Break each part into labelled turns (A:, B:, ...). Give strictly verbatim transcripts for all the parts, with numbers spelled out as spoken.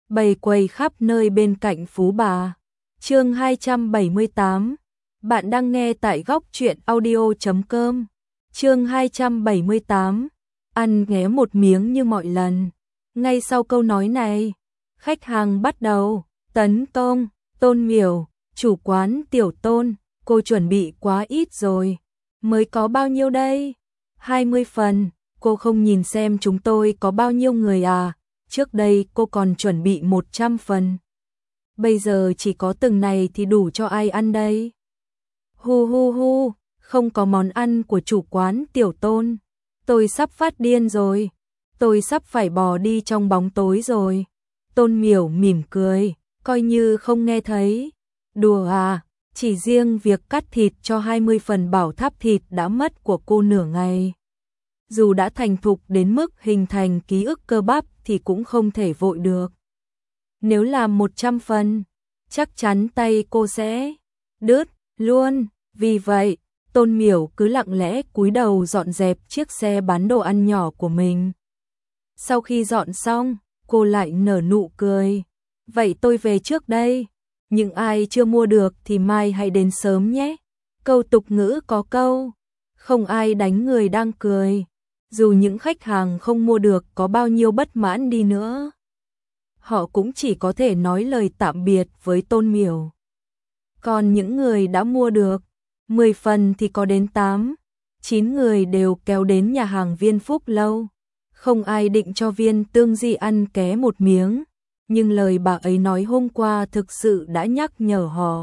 A: bày quầy khắp nơi bên cạnh Phú Bà. Chương hai trăm bảy mươi tám. Bạn đang nghe tại góc truyện audio chấm com. Chương hai trăm bảy mươi tám. Ăn ghé một miếng như mọi lần. Ngay sau câu nói này, khách hàng bắt đầu tấn công. Tôn Miểu, chủ quán Tiểu Tôn, cô chuẩn bị quá ít rồi. Mới có bao nhiêu đây? hai mươi phần, cô không nhìn xem chúng tôi có bao nhiêu người à? Trước đây cô còn chuẩn bị một trăm phần. Bây giờ chỉ có từng này thì đủ cho ai ăn đây? Hu hu hu, không có món ăn của chủ quán Tiểu Tôn. Tôi sắp phát điên rồi. Tôi sắp phải bò đi trong bóng tối rồi. Tôn Miểu mỉm cười, coi như không nghe thấy. Đùa à, chỉ riêng việc cắt thịt cho hai mươi phần bảo tháp thịt đã mất của cô nửa ngày. Dù đã thành thục đến mức hình thành ký ức cơ bắp thì cũng không thể vội được. Nếu làm một trăm phần, chắc chắn tay cô sẽ đứt luôn. Vì vậy, Tôn Miểu cứ lặng lẽ cúi đầu dọn dẹp chiếc xe bán đồ ăn nhỏ của mình. Sau khi dọn xong, cô lại nở nụ cười. Vậy tôi về trước đây. Những ai chưa mua được thì mai hãy đến sớm nhé. Câu tục ngữ có câu, không ai đánh người đang cười. Dù những khách hàng không mua được có bao nhiêu bất mãn đi nữa, họ cũng chỉ có thể nói lời tạm biệt với Tôn Miểu. Còn những người đã mua được, mười phần thì có đến tám, chín người đều kéo đến nhà hàng Viên Phúc Lâu. Không ai định cho Viên Tương Di ăn ké một miếng, nhưng lời bà ấy nói hôm qua thực sự đã nhắc nhở họ.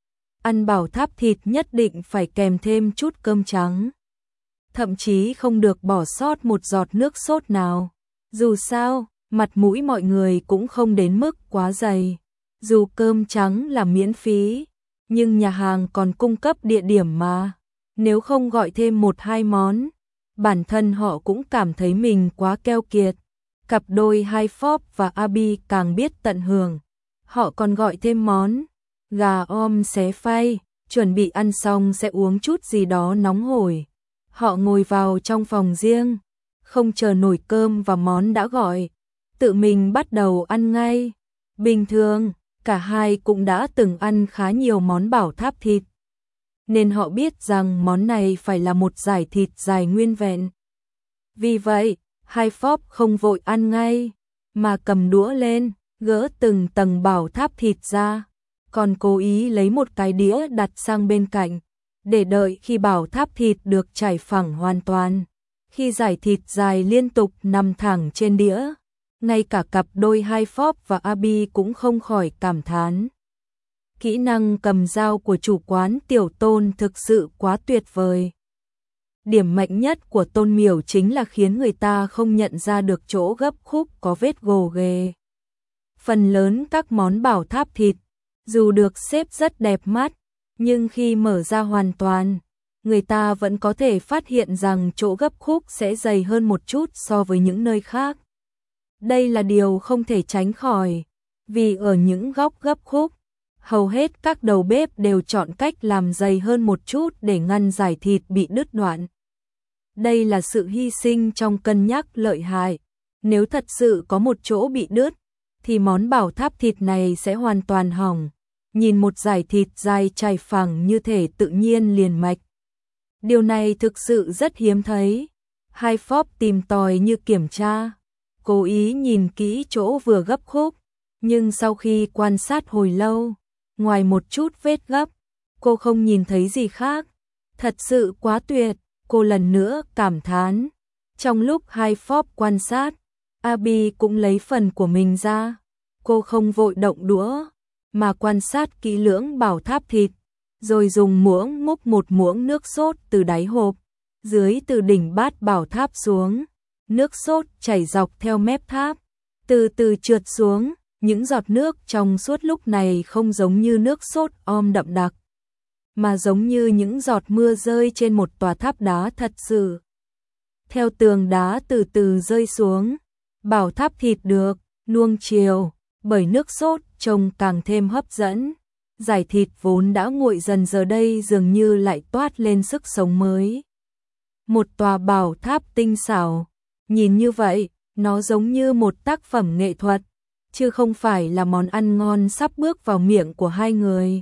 A: Ăn bảo tháp thịt nhất định phải kèm thêm chút cơm trắng. Thậm chí không được bỏ sót một giọt nước sốt nào. Dù sao, mặt mũi mọi người cũng không đến mức quá dày. Dù cơm trắng là miễn phí, nhưng nhà hàng còn cung cấp địa điểm mà. Nếu không gọi thêm một hai món, bản thân họ cũng cảm thấy mình quá keo kiệt. Cặp đôi Hai Phóp và Abi càng biết tận hưởng. Họ còn gọi thêm món gà om xé phay, chuẩn bị ăn xong sẽ uống chút gì đó nóng hổi. Họ ngồi vào trong phòng riêng, không chờ nổi cơm và món đã gọi, tự mình bắt đầu ăn ngay. Bình thường, cả hai cũng đã từng ăn khá nhiều món bảo tháp thịt, nên họ biết rằng món này phải là một dải thịt dài nguyên vẹn. Vì vậy, Hai Phóp không vội ăn ngay, mà cầm đũa lên, gỡ từng tầng bảo tháp thịt ra, còn cố ý lấy một cái đĩa đặt sang bên cạnh, để đợi khi bảo tháp thịt được trải phẳng hoàn toàn. Khi dải thịt dài liên tục nằm thẳng trên đĩa, ngay cả cặp đôi Hai Phóp và Abi cũng không khỏi cảm thán. Kỹ năng cầm dao của chủ quán Tiểu Tôn thực sự quá tuyệt vời. Điểm mạnh nhất của Tôn Miểu chính là khiến người ta không nhận ra được chỗ gấp khúc có vết gồ ghề. Phần lớn các món bảo tháp thịt, dù được xếp rất đẹp mắt, nhưng khi mở ra hoàn toàn, người ta vẫn có thể phát hiện rằng chỗ gấp khúc sẽ dày hơn một chút so với những nơi khác. Đây là điều không thể tránh khỏi, vì ở những góc gấp khúc, hầu hết các đầu bếp đều chọn cách làm dày hơn một chút để ngăn dải thịt bị đứt đoạn. Đây là sự hy sinh trong cân nhắc lợi hại. Nếu thật sự có một chỗ bị đứt, thì món bảo tháp thịt này sẽ hoàn toàn hỏng. Nhìn một dải thịt dài chảy phẳng như thể tự nhiên liền mạch. Điều này thực sự rất hiếm thấy. Hai Phóp tìm tòi như kiểm tra, cố ý nhìn kỹ chỗ vừa gấp khúc, nhưng sau khi quan sát hồi lâu, ngoài một chút vết gấp, cô không nhìn thấy gì khác. Thật sự quá tuyệt, cô lần nữa cảm thán. Trong lúc Hai Phóp quan sát, Abi cũng lấy phần của mình ra. Cô không vội động đũa, mà quan sát kỹ lưỡng bảo tháp thịt, rồi dùng muỗng múc một muỗng nước sốt từ đáy hộp, dưới từ đỉnh bát bảo tháp xuống. Nước sốt chảy dọc theo mép tháp, từ từ trượt xuống. Những giọt nước trong suốt lúc này không giống như nước sốt om đậm đặc, mà giống như những giọt mưa rơi trên một tòa tháp đá thật sự. Theo tường đá từ từ rơi xuống, bảo tháp thịt được nuông chiều bởi nước sốt trông càng thêm hấp dẫn. Dải thịt vốn đã nguội dần giờ đây dường như lại toát lên sức sống mới. Một tòa bảo tháp tinh xảo, nhìn như vậy, nó giống như một tác phẩm nghệ thuật. chứ không phải là món ăn ngon sắp bước vào miệng của hai người.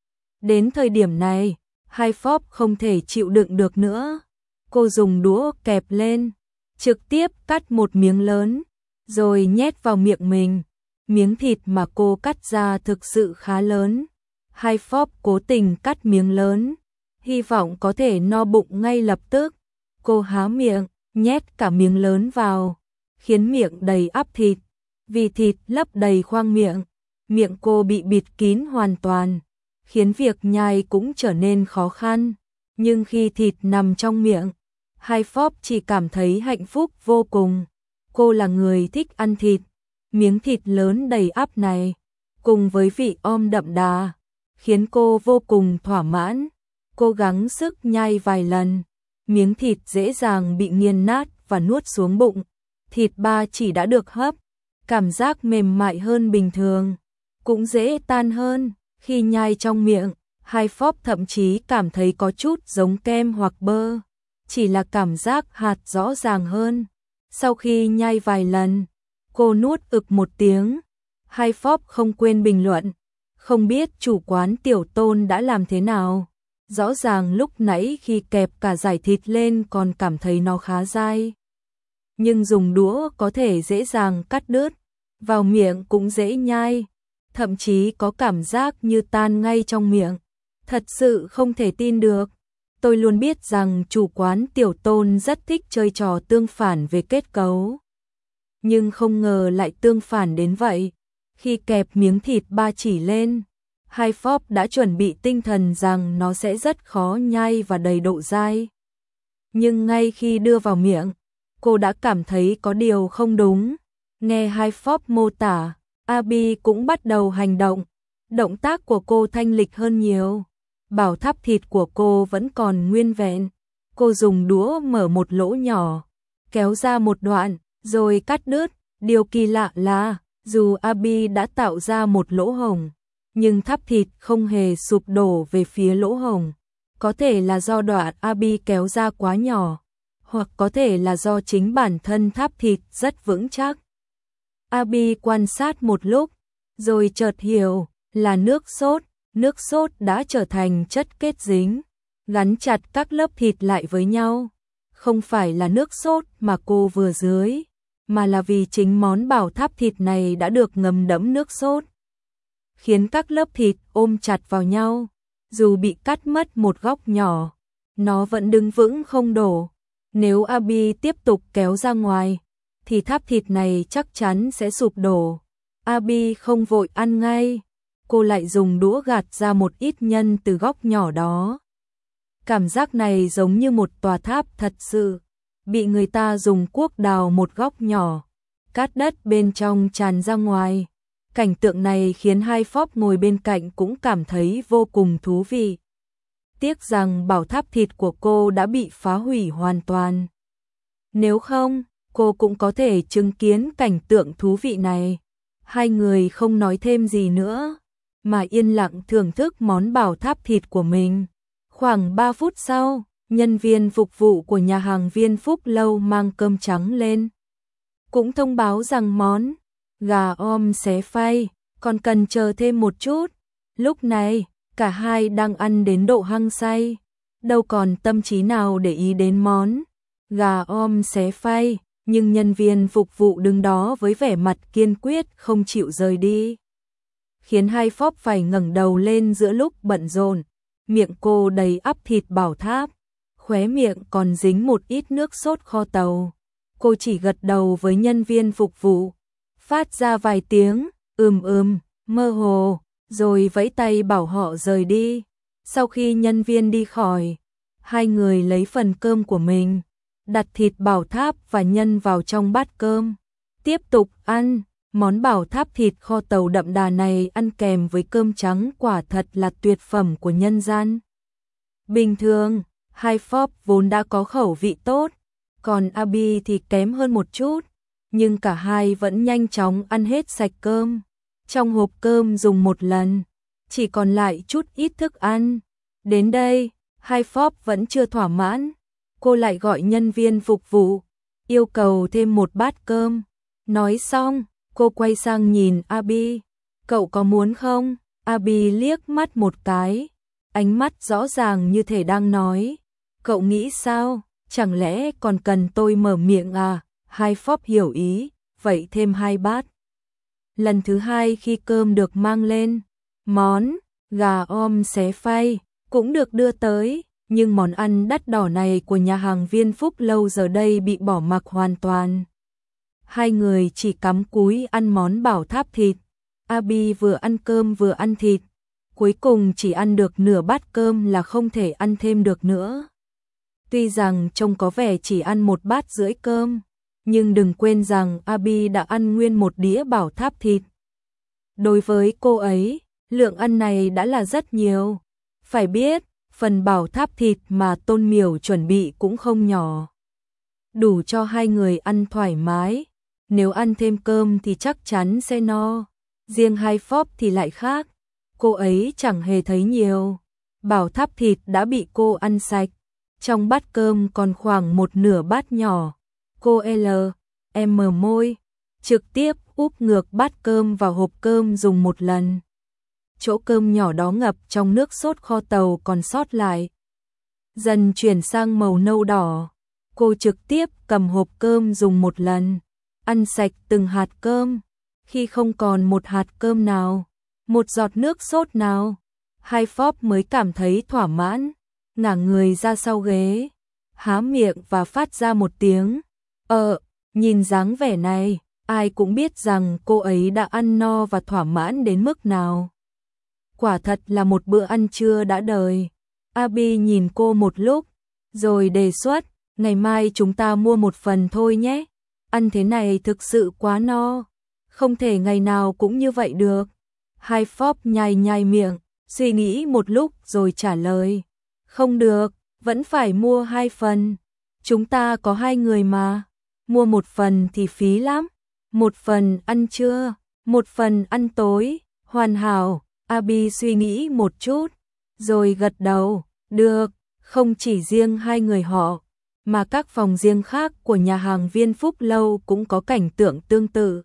A: Đến thời điểm này, Hai Phóp không thể chịu đựng được nữa. Cô dùng đũa kẹp lên, trực tiếp cắt một miếng lớn, rồi nhét vào miệng mình. Miếng thịt mà cô cắt ra thực sự khá lớn. Hai Phóp cố tình cắt miếng lớn, hy vọng có thể no bụng ngay lập tức. Cô há miệng, nhét cả miếng lớn vào, khiến miệng đầy ắp thịt. Vì thịt lấp đầy khoang miệng, miệng cô bị bịt kín hoàn toàn, khiến việc nhai cũng trở nên khó khăn. Nhưng khi thịt nằm trong miệng, Hai Phóp chỉ cảm thấy hạnh phúc vô cùng. Cô là người thích ăn thịt, miếng thịt lớn đầy ắp này, cùng với vị om đậm đà, khiến cô vô cùng thỏa mãn. Cố gắng sức nhai vài lần, miếng thịt dễ dàng bị nghiền nát và nuốt xuống bụng. Thịt ba chỉ đã được hấp, cảm giác mềm mại hơn bình thường, cũng dễ tan hơn. Khi nhai trong miệng, Hai Phóp thậm chí cảm thấy có chút giống kem hoặc bơ, chỉ là cảm giác hạt rõ ràng hơn. Sau khi nhai vài lần, cô nuốt ực một tiếng. Hai Phóp không quên bình luận, không biết chủ quán Tiểu Tôn đã làm thế nào. Rõ ràng lúc nãy khi kẹp cả dải thịt lên còn cảm thấy nó khá dai, nhưng dùng đũa có thể dễ dàng cắt đứt, vào miệng cũng dễ nhai, thậm chí có cảm giác như tan ngay trong miệng. Thật sự không thể tin được. Tôi luôn biết rằng chủ quán Tiểu Tôn rất thích chơi trò tương phản về kết cấu, nhưng không ngờ lại tương phản đến vậy. Khi kẹp miếng thịt ba chỉ lên, Hai Phóp đã chuẩn bị tinh thần rằng nó sẽ rất khó nhai và đầy độ dai. Nhưng ngay khi đưa vào miệng, cô đã cảm thấy có điều không đúng. Nghe Hai Phóp mô tả, Abby cũng bắt đầu hành động. Động tác của cô thanh lịch hơn nhiều. Bảo tháp thịt của cô vẫn còn nguyên vẹn. Cô dùng đũa mở một lỗ nhỏ, kéo ra một đoạn, rồi cắt đứt. Điều kỳ lạ là, dù Abby đã tạo ra một lỗ hổng, nhưng tháp thịt không hề sụp đổ về phía lỗ hổng. Có thể là do đoạn Abby kéo ra quá nhỏ, hoặc có thể là do chính bản thân tháp thịt rất vững chắc. Abby quan sát một lúc, rồi chợt hiểu là nước sốt. Nước sốt đã trở thành chất kết dính, gắn chặt các lớp thịt lại với nhau. Không phải là nước sốt mà cô vừa dưới, mà là vì chính món bảo tháp thịt này đã được ngâm đẫm nước sốt, khiến các lớp thịt ôm chặt vào nhau. Dù bị cắt mất một góc nhỏ, nó vẫn đứng vững không đổ. Nếu Abby tiếp tục kéo ra ngoài, thì tháp thịt này chắc chắn sẽ sụp đổ. Abby không vội ăn ngay, cô lại dùng đũa gạt ra một ít nhân từ góc nhỏ đó. Cảm giác này giống như một tòa tháp thật sự, bị người ta dùng cuốc đào một góc nhỏ, cát đất bên trong tràn ra ngoài. Cảnh tượng này khiến Hai Phóp ngồi bên cạnh cũng cảm thấy vô cùng thú vị. Tiếc rằng bảo tháp thịt của cô đã bị phá hủy hoàn toàn. Nếu không, cô cũng có thể chứng kiến cảnh tượng thú vị này. Hai người không nói thêm gì nữa, mà yên lặng thưởng thức món bảo tháp thịt của mình. Khoảng ba phút sau, nhân viên phục vụ của nhà hàng Viên Phúc Lâu mang cơm trắng lên, cũng thông báo rằng món gà om xé phay còn cần chờ thêm một chút. Lúc này, cả hai đang ăn đến độ hăng say, đâu còn tâm trí nào để ý đến món gà om xé phay, nhưng nhân viên phục vụ đứng đó với vẻ mặt kiên quyết không chịu rời đi, khiến Hai Phóp phải ngẩng đầu lên giữa lúc bận rộn. Miệng cô đầy ắp thịt bảo tháp, khóe miệng còn dính một ít nước sốt kho tàu. Cô chỉ gật đầu với nhân viên phục vụ, phát ra vài tiếng ừm ừm mơ hồ, rồi vẫy tay bảo họ rời đi. Sau khi nhân viên đi khỏi, hai người lấy phần cơm của mình, đặt thịt bảo tháp và nhân vào trong bát cơm, tiếp tục ăn. Món bảo tháp thịt kho tàu đậm đà này ăn kèm với cơm trắng quả thật là tuyệt phẩm của nhân gian. Bình thường, Hai Phóp vốn đã có khẩu vị tốt, còn Abby thì kém hơn một chút, nhưng cả hai vẫn nhanh chóng ăn hết sạch cơm. Trong hộp cơm dùng một lần, chỉ còn lại chút ít thức ăn. Đến đây, Hai Phóp vẫn chưa thỏa mãn, cô lại gọi nhân viên phục vụ, yêu cầu thêm một bát cơm. Nói xong, Cô quay sang nhìn Abi, cậu có muốn không? Abi liếc mắt một cái, ánh mắt rõ ràng như thể đang nói, cậu nghĩ sao? Chẳng lẽ còn cần tôi mở miệng à? Hai Phóp hiểu ý, vậy thêm hai bát. Lần thứ hai khi cơm được mang lên, món gà om xé phay cũng được đưa tới, nhưng món ăn đắt đỏ này của nhà hàng Viên Phúc Lâu giờ đây bị bỏ mặc hoàn toàn. Hai người chỉ cắm cúi ăn món bảo tháp thịt. Abi vừa ăn cơm vừa ăn thịt, cuối cùng chỉ ăn được nửa bát cơm là không thể ăn thêm được nữa. Tuy rằng trông có vẻ chỉ ăn một bát rưỡi cơm, nhưng đừng quên rằng Abi đã ăn nguyên một đĩa bảo tháp thịt. Đối với cô ấy, lượng ăn này đã là rất nhiều. Phải biết, phần bảo tháp thịt mà Tôn Miểu chuẩn bị cũng không nhỏ. Đủ cho hai người ăn thoải mái. Nếu ăn thêm cơm thì chắc chắn sẽ no. Riêng Hai Phóp thì lại khác. Cô ấy chẳng hề thấy nhiều. Bảo tháp thịt đã bị cô ăn sạch. Trong bát cơm còn khoảng một nửa bát nhỏ. Cô L, em mở môi, trực tiếp úp ngược bát cơm vào hộp cơm dùng một lần. Chỗ cơm nhỏ đó ngập trong nước sốt kho tàu còn sót lại. Dần chuyển sang màu nâu đỏ. Cô trực tiếp cầm hộp cơm dùng một lần. Ăn sạch từng hạt cơm. Khi không còn một hạt cơm nào, một giọt nước sốt nào, Hai Phóp mới cảm thấy thỏa mãn. Ngả người ra sau ghế, há miệng và phát ra một tiếng. Ờ, nhìn dáng vẻ này, ai cũng biết rằng cô ấy đã ăn no và thỏa mãn đến mức nào. Quả thật là một bữa ăn trưa đã đời. Abi nhìn cô một lúc, rồi đề xuất, ngày mai chúng ta mua một phần thôi nhé. Ăn thế này thực sự quá no, không thể ngày nào cũng như vậy được. Hai Phóp nhai nhai miệng, suy nghĩ một lúc rồi trả lời. Không được, vẫn phải mua hai phần. Chúng ta có hai người mà. Mua một phần thì phí lắm. Một phần ăn trưa, một phần ăn tối. Hoàn hảo. Abi suy nghĩ một chút, rồi gật đầu. Được, không chỉ riêng hai người họ, mà các phòng riêng khác của nhà hàng Viên Phúc Lâu cũng có cảnh tượng tương tự.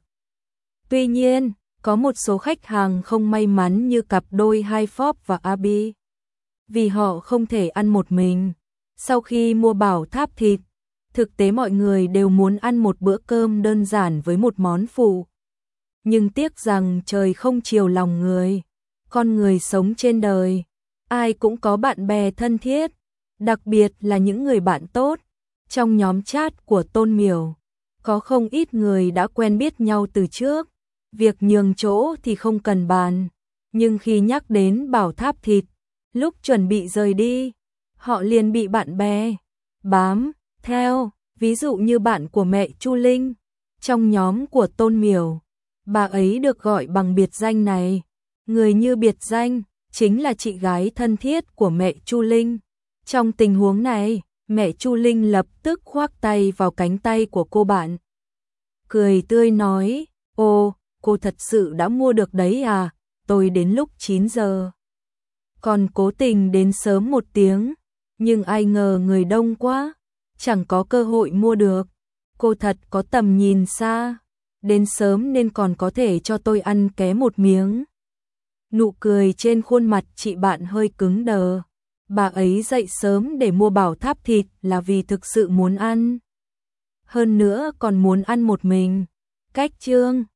A: Tuy nhiên, có một số khách hàng không may mắn như cặp đôi Hai Phóp và Abi. Vì họ không thể ăn một mình. Sau khi mua bảo tháp thịt, thực tế mọi người đều muốn ăn một bữa cơm đơn giản với một món phụ. Nhưng tiếc rằng trời không chiều lòng người. Con người sống trên đời, ai cũng có bạn bè thân thiết, đặc biệt là những người bạn tốt. Trong nhóm chat của Tôn Miểu, có không ít người đã quen biết nhau từ trước. Việc nhường chỗ thì không cần bàn, nhưng khi nhắc đến bảo tháp thịt, lúc chuẩn bị rời đi, họ liền bị bạn bè bám theo, ví dụ như bạn của mẹ Chu Linh. Trong nhóm của Tôn Miểu, bà ấy được gọi bằng biệt danh này. Người như biệt danh chính là chị gái thân thiết của mẹ Chu Linh. Trong tình huống này, mẹ Chu Linh lập tức khoác tay vào cánh tay của cô bạn. Cười tươi nói, ô, cô thật sự đã mua được đấy à, tôi đến lúc chín giờ. Còn cố tình đến sớm một tiếng, nhưng ai ngờ người đông quá, chẳng có cơ hội mua được. Cô thật có tầm nhìn xa, đến sớm nên còn có thể cho tôi ăn ké một miếng. Nụ cười trên khuôn mặt chị bạn hơi cứng đờ. Bà ấy dậy sớm để mua bảo tháp thịt là vì thực sự muốn ăn. Hơn nữa còn muốn ăn một mình. Cách chương